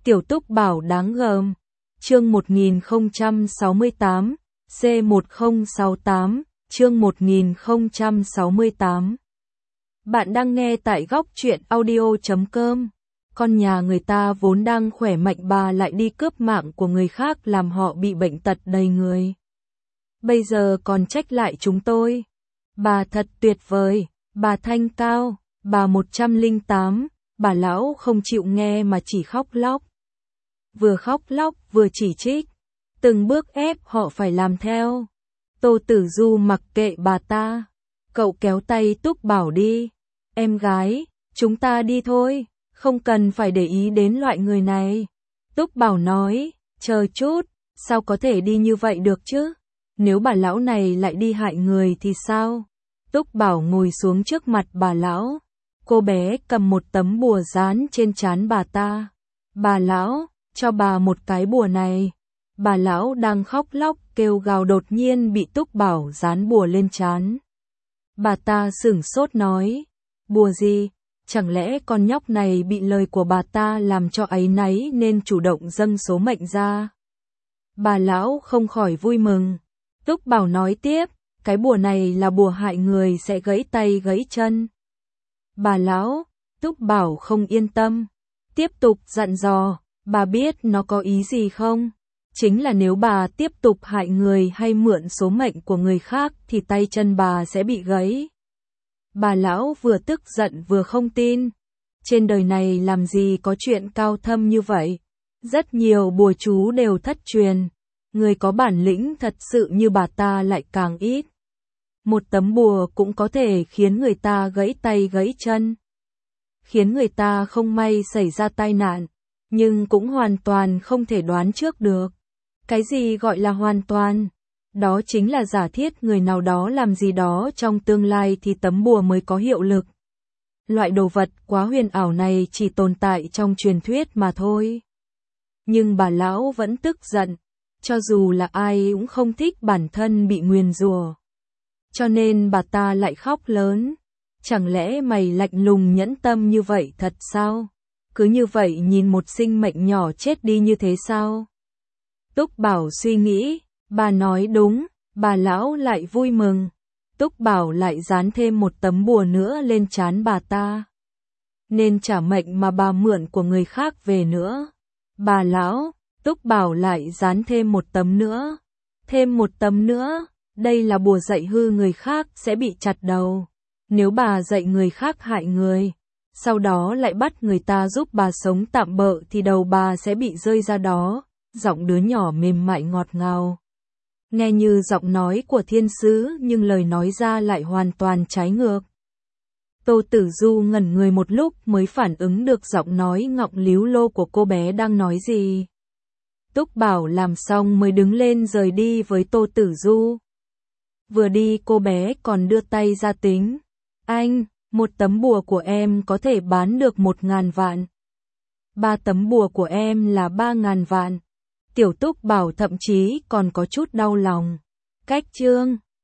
Tiểu Túc Bảo đáng gờm. Chương 1068, C1068, chương 1068. Bạn đang nghe tại góc truyện audio.com. Con nhà người ta vốn đang khỏe mạnh, bà lại đi cướp mạng của người khác làm họ bị bệnh tật đầy người. Bây giờ còn trách lại chúng tôi. Bà thật tuyệt vời, bà thanh cao, bà 108, bà lão không chịu nghe mà chỉ khóc lóc. Vừa khóc lóc vừa chỉ trích, từng bước ép họ phải làm theo. Tô Tử Du mặc kệ bà ta, cậu kéo tay Túc Bảo đi. Em gái, chúng ta đi thôi, không cần phải để ý đến loại người này. Túc Bảo nói, chờ chút, sao có thể đi như vậy được chứ? Nếu bà lão này lại đi hại người thì sao? Túc Bảo ngồi xuống trước mặt bà lão. Cô bé cầm một tấm bùa dán trên trán bà ta. Bà lão, cho bà một cái bùa này. Bà lão đang khóc lóc kêu gào đột nhiên bị Túc Bảo dán bùa lên trán. Bà ta sửng sốt nói, bùa gì? Chẳng lẽ con nhóc này bị lời của bà ta làm cho áy náy nên chủ động dâng số mệnh ra? Bà lão không khỏi vui mừng. Túc Bảo nói tiếp, cái bùa này là bùa hại người sẽ gãy tay gãy chân. Bà lão, Túc Bảo không yên tâm, tiếp tục dặn dò, bà biết nó có ý gì không? Chính là nếu bà tiếp tục hại người hay mượn số mệnh của người khác thì tay chân bà sẽ bị gãy. Bà lão vừa tức giận vừa không tin. Trên đời này làm gì có chuyện cao thâm như vậy? Rất nhiều bùa chú đều thất truyền. Người có bản lĩnh thật sự như bà ta lại càng ít. Một tấm bùa cũng có thể khiến người ta gãy tay gãy chân, khiến người ta không may xảy ra tai nạn, nhưng cũng hoàn toàn không thể đoán trước được. Cái gì gọi là hoàn toàn? Đó chính là giả thiết người nào đó làm gì đó trong tương lai thì tấm bùa mới có hiệu lực. Loại đồ vật quá huyền ảo này chỉ tồn tại trong truyền thuyết mà thôi. Nhưng bà lão vẫn tức giận, cho dù là ai cũng không thích bản thân bị nguyền rủa. Cho nên bà ta lại khóc lớn. Chẳng lẽ mày lạnh lùng nhẫn tâm như vậy thật sao? Cứ như vậy nhìn một sinh mệnh nhỏ chết đi như thế sao? Túc Bảo suy nghĩ, bà nói đúng, bà lão lại vui mừng. Túc Bảo lại dán thêm một tấm bùa nữa lên trán bà ta. Nên trả mệnh mà bà mượn của người khác về nữa. Bà lão, Túc Bảo lại dán thêm một tấm nữa. Thêm một tấm nữa, đây là bùa dạy hư người khác sẽ bị chặt đầu. Nếu bà dạy người khác hại người, sau đó lại bắt người ta giúp bà sống tạm bợ thì đầu bà sẽ bị rơi ra đó. Giọng đứa nhỏ mềm mại ngọt ngào. Nghe như giọng nói của thiên sứ nhưng lời nói ra lại hoàn toàn trái ngược. Tô Tử Du ngẩn người một lúc mới phản ứng được giọng nói ngọng líu lô của cô bé đang nói gì. Túc Bảo làm xong mới đứng lên rời đi với Tô Tử Du. Vừa đi cô bé còn đưa tay ra tính. Anh, một tấm bùa của em có thể bán được 1.000 vạn. 3 tấm bùa của em là 3.000 vạn. Tiểu Túc Bảo thậm chí còn có chút đau lòng. Cách chương